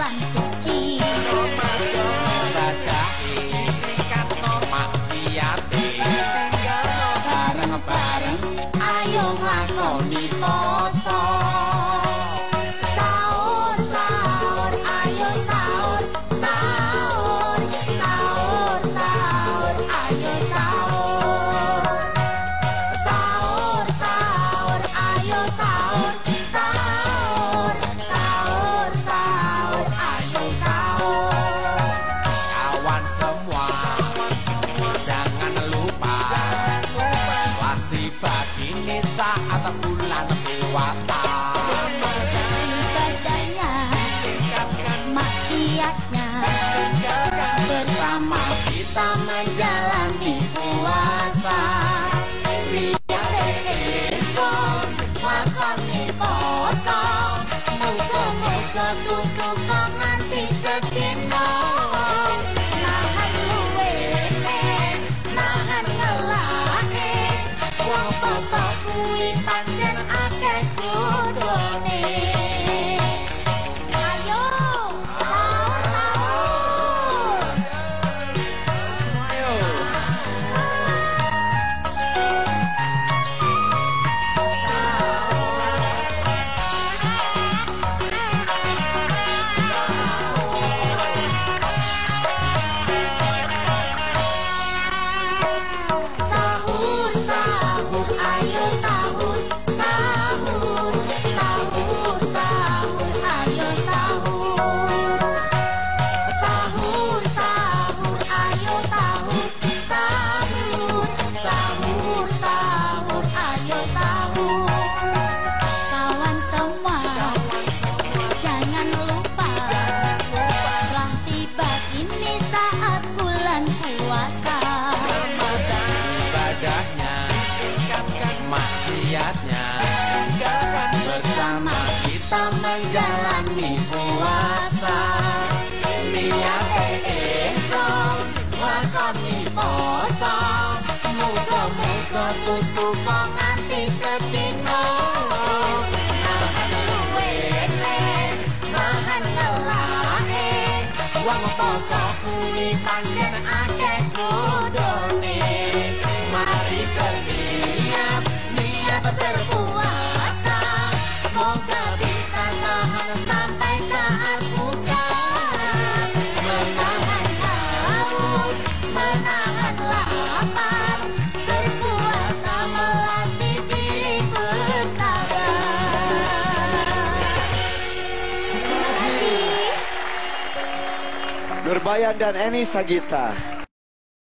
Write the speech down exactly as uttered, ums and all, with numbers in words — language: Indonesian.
bulan suci. Bareng-bareng ayo nglakoni poso. Sahur sahur ayo sahur sahur sahur sahur ayo sahur. Sahur sahur ayo sahur sahur sahur sahur ayo sahur. Kawan semua jangan lupa wajib ini saat bulan puasa. Ibadahnya, maksiatnya, bersama kita menjalani puasa. Biar esok lakoni poso, muga-muga tutup nganti sedina. Nahan luwene, nahan ngelake, wong poso kuwi pancen akeh kudune. Ayo, sahur sahur. Ayo. Sahur sahur ayo sahur sahur sahur sahur ayo sahur. Sahur sahur ayo sahur sahur sahur sahur ayo sahur. Kawan semua jangan lupa telah tiba ini saat bulan puasa. Ibadahnya, maksiatnya, bersama kita menjalani puasa. Niat esok lakoni poso, muga-muga tutup nganti sedina. Nahan luwene, nahan ngelake, Wong poso kuwi pancen akeh kudune. mari berniat, Niat berpuasa, semoga bisa tahan sampai saat buka. Menahan haus, menahan lapar, berpuasa melatih diri bersabar. Nurbayan dan Eni Sagita.